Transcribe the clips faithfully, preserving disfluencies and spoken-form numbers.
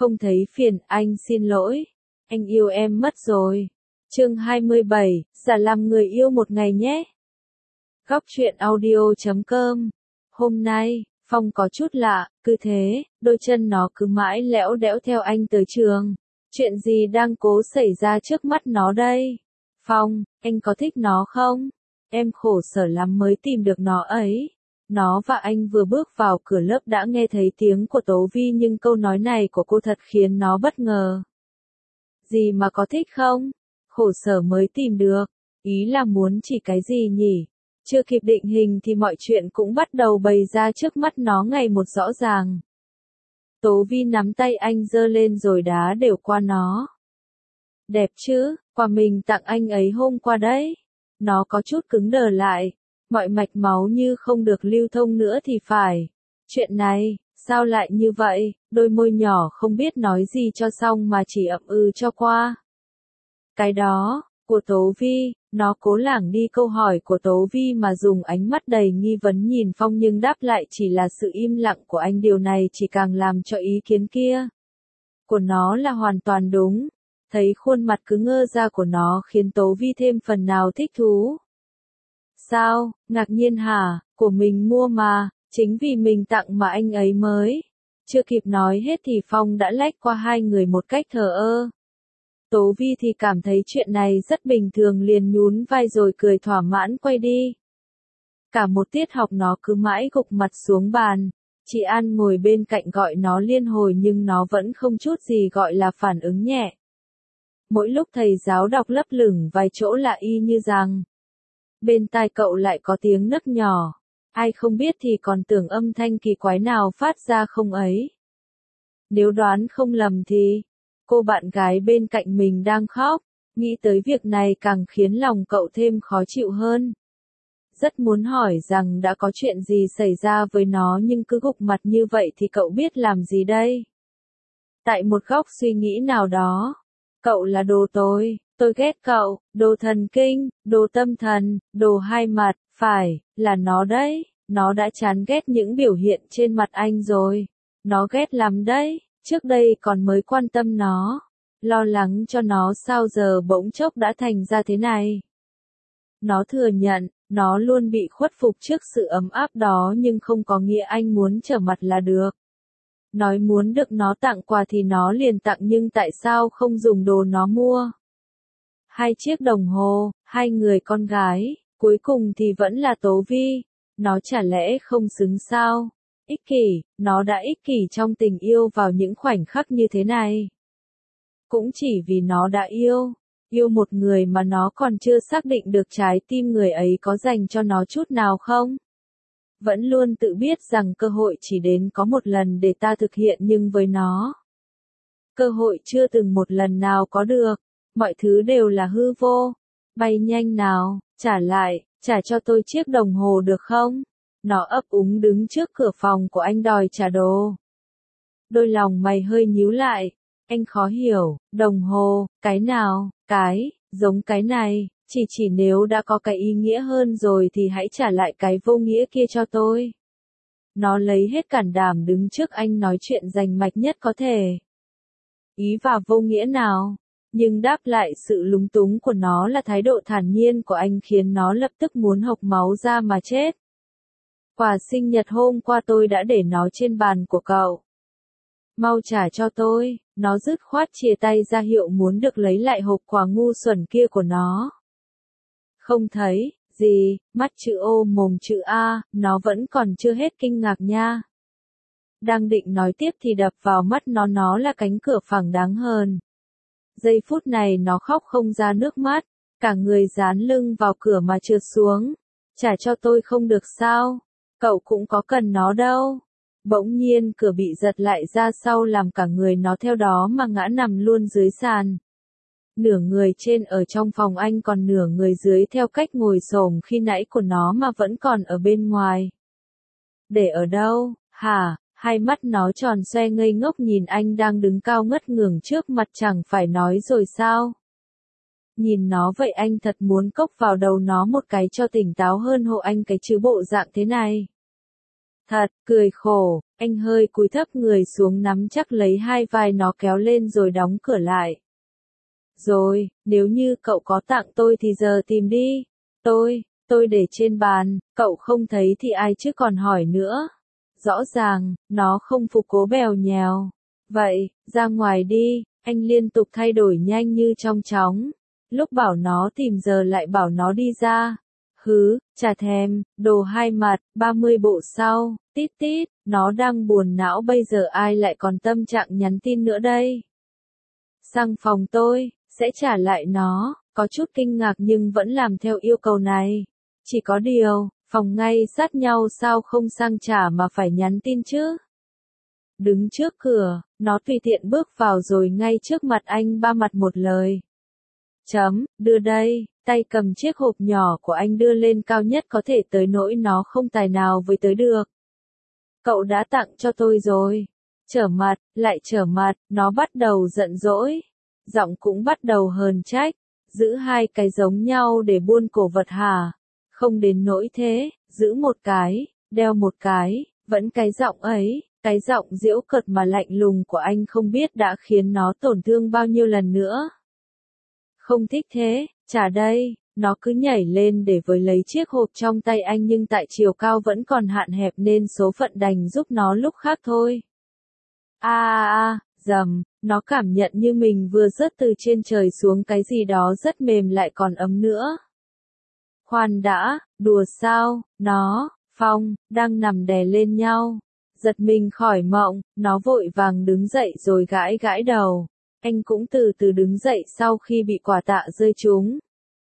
Không thấy phiền, anh xin lỗi. Anh yêu em mất rồi. Chương hai mươi bảy, giả làm người yêu một ngày nhé. Góc truyện audio chấm com. Hôm nay, Phong có chút lạ, cứ thế, đôi chân nó cứ mãi lẽo đẽo theo anh tới trường. Chuyện gì đang cố xảy ra trước mắt nó đây? Phong, anh có thích nó không? Em khổ sở lắm mới tìm được nó ấy. Nó và anh vừa bước vào cửa lớp đã nghe thấy tiếng của Tố Vi, nhưng câu nói này của cô thật khiến nó bất ngờ. Gì mà có thích không? Khổ sở mới tìm được. Ý là muốn chỉ cái gì nhỉ? Chưa kịp định hình thì mọi chuyện cũng bắt đầu bày ra trước mắt nó ngày một rõ ràng. Tố Vi nắm tay anh giơ lên rồi đá đều qua nó. Đẹp chứ, quà mình tặng anh ấy hôm qua đấy. Nó có chút cứng đờ lại. Mọi mạch máu như không được lưu thông nữa thì phải. Chuyện này, sao lại như vậy? Đôi môi nhỏ không biết nói gì cho xong mà chỉ ậm ừ cho qua. Cái đó, của Tố Vi, nó cố lảng đi câu hỏi của Tố Vi mà dùng ánh mắt đầy nghi vấn nhìn Phong, nhưng đáp lại chỉ là sự im lặng của anh. Điều này chỉ càng làm cho ý kiến kia của nó là hoàn toàn đúng. Thấy khuôn mặt cứ ngơ ra của nó khiến Tố Vi thêm phần nào thích thú. Sao, ngạc nhiên hả? Của mình mua mà, chính vì mình tặng mà anh ấy mới. Chưa kịp nói hết thì Phong đã lách qua hai người một cách thờ ơ. Tố Vi thì cảm thấy chuyện này rất bình thường, liền nhún vai rồi cười thỏa mãn quay đi. Cả một tiết học nó cứ mãi gục mặt xuống bàn. Chị An ngồi bên cạnh gọi nó liên hồi nhưng nó vẫn không chút gì gọi là phản ứng nhẹ. Mỗi lúc thầy giáo đọc lấp lửng vài chỗ là y như rằng bên tai cậu lại có tiếng nấc nhỏ. Ai không biết thì còn tưởng âm thanh kỳ quái nào phát ra không ấy. Nếu đoán không lầm thì cô bạn gái bên cạnh mình đang khóc. Nghĩ tới việc này càng khiến lòng cậu thêm khó chịu hơn. Rất muốn hỏi rằng đã có chuyện gì xảy ra với nó, nhưng cứ gục mặt như vậy thì cậu biết làm gì đây? Tại một góc suy nghĩ nào đó, cậu là đồ tôi, tôi ghét cậu, đồ thần kinh, đồ tâm thần, đồ hai mặt, phải, là nó đấy. Nó đã chán ghét những biểu hiện trên mặt anh rồi. Nó ghét lắm đấy, trước đây còn mới quan tâm nó, lo lắng cho nó, sao giờ bỗng chốc đã thành ra thế này. Nó thừa nhận, nó luôn bị khuất phục trước sự ấm áp đó, nhưng không có nghĩa anh muốn trở mặt là được. Nói muốn được nó tặng quà thì nó liền tặng, nhưng tại sao không dùng đồ nó mua? Hai chiếc đồng hồ, hai người con gái, cuối cùng thì vẫn là Tố Vi. Nó chả lẽ không xứng sao? Ích kỷ, nó đã ích kỷ trong tình yêu vào những khoảnh khắc như thế này. Cũng chỉ vì nó đã yêu, yêu một người mà nó còn chưa xác định được trái tim người ấy có dành cho nó chút nào không. Vẫn luôn tự biết rằng cơ hội chỉ đến có một lần để ta thực hiện, nhưng với nó, cơ hội chưa từng một lần nào có được. Mọi thứ đều là hư vô. Bay nhanh nào, trả lại, trả cho tôi chiếc đồng hồ được không? Nó ấp úng đứng trước cửa phòng của anh đòi trả đồ. Đôi lòng mày hơi nhíu lại. Anh khó hiểu, đồng hồ, cái nào, cái, giống cái này, chỉ chỉ nếu đã có cái ý nghĩa hơn rồi thì hãy trả lại cái vô nghĩa kia cho tôi. Nó lấy hết can đảm đứng trước anh nói chuyện rành mạch nhất có thể. Ý và vô nghĩa nào? Nhưng đáp lại sự lúng túng của nó là thái độ thản nhiên của anh khiến nó lập tức muốn hộc máu ra mà chết. Quà sinh nhật hôm qua tôi đã để nó trên bàn của cậu. Mau trả cho tôi. Nó dứt khoát chìa tay ra hiệu muốn được lấy lại hộp quà ngu xuẩn kia của nó. Không thấy gì, mắt chữ O mồm chữ A, nó vẫn còn chưa hết kinh ngạc nha. Đang định nói tiếp thì đập vào mắt nó nó là cánh cửa phẳng đáng hờn. Giây phút này nó khóc không ra nước mắt, cả người dán lưng vào cửa mà trượt xuống. Trả cho tôi không được sao? Cậu cũng có cần nó đâu. Bỗng nhiên cửa bị giật lại ra sau làm cả người nó theo đó mà ngã nằm luôn dưới sàn. Nửa người trên ở trong phòng anh, còn nửa người dưới theo cách ngồi xổm khi nãy của nó mà vẫn còn ở bên ngoài. Để ở đâu, hả? Hai mắt nó tròn xoe ngây ngốc nhìn anh đang đứng cao ngất ngưởng trước mặt, chẳng phải nói rồi sao? Nhìn nó vậy anh thật muốn cốc vào đầu nó một cái cho tỉnh táo hơn hộ anh cái chứ bộ dạng thế này. Thật, cười khổ, Anh hơi cúi thấp người xuống nắm chắc lấy hai vai nó kéo lên rồi đóng cửa lại. Rồi, nếu như cậu có tặng tôi thì giờ tìm đi. Tôi, tôi để trên bàn, cậu không thấy thì ai chứ còn hỏi nữa. Rõ ràng, nó không phục cố bèo nhèo. Vậy, ra ngoài đi, anh liên tục thay đổi nhanh như trong chóng. Lúc bảo nó tìm giờ lại bảo nó đi ra. Hứ, chả thèm, đồ hai mặt, ba mươi bộ sau, tít tít, nó đang buồn não bây giờ ai lại còn tâm trạng nhắn tin nữa đây. Sang phòng tôi, sẽ trả lại nó, có chút kinh ngạc nhưng vẫn làm theo yêu cầu này. Chỉ có điều, phòng ngay sát nhau sao không sang trả mà phải nhắn tin chứ. Đứng trước cửa, nó tùy tiện bước vào rồi ngay trước mặt anh ba mặt một lời. Chấm, đưa đây, tay cầm chiếc hộp nhỏ của anh đưa lên cao nhất có thể tới nỗi nó không tài nào với tới được. Cậu đã tặng cho tôi rồi. Trở mặt, lại trở mặt, nó bắt đầu giận dỗi. Giọng cũng bắt đầu hờn trách. Giữ hai cái giống nhau để buôn cổ vật hả? Không đến nỗi thế, giữ một cái, đeo một cái, vẫn cái giọng ấy, cái giọng giễu cợt mà lạnh lùng của anh không biết đã khiến nó tổn thương bao nhiêu lần nữa. Không thích thế, trả đây, nó cứ nhảy lên để với lấy chiếc hộp trong tay anh nhưng tại chiều cao vẫn còn hạn hẹp nên số phận đành giúp nó lúc khác thôi. A a a, dầm, nó cảm nhận như mình vừa rớt từ trên trời xuống cái gì đó rất mềm lại còn ấm nữa. Khoan đã, đùa sao, nó, Phong, đang nằm đè lên nhau. Giật mình khỏi mộng, nó vội vàng đứng dậy rồi gãi gãi đầu. Anh cũng từ từ đứng dậy sau khi bị quả tạ rơi trúng.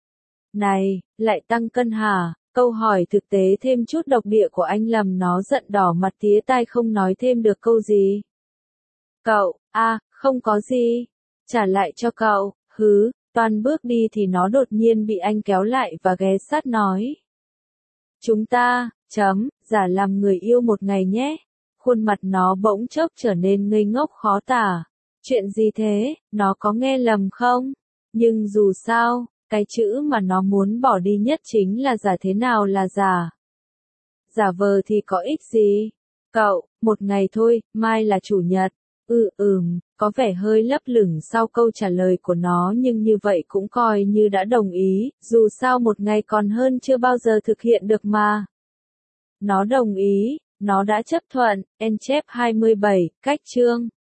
Này, lại tăng cân hả? Câu hỏi thực tế thêm chút độc địa của anh làm nó giận đỏ mặt tía tai không nói thêm được câu gì. Cậu, a, à, không có gì. Trả lại cho cậu, hứ, toan bước đi thì nó đột nhiên bị anh kéo lại và ghé sát nói. Chúng ta, chấm, giả làm người yêu một ngày nhé. Khuôn mặt nó bỗng chốc trở nên ngây ngốc khó tả. Chuyện gì thế, nó có nghe lầm không? Nhưng dù sao, cái chữ mà nó muốn bỏ đi nhất chính là giả. Thế nào là giả? Giả vờ thì có ích gì? Cậu, một ngày thôi, mai là chủ nhật. Ừ ừm, có vẻ hơi lấp lửng sau câu trả lời của nó nhưng như vậy cũng coi như đã đồng ý, dù sao một ngày còn hơn chưa bao giờ thực hiện được mà. Nó đồng ý, nó đã chấp thuận, en chép hai mươi bảy, cách chương.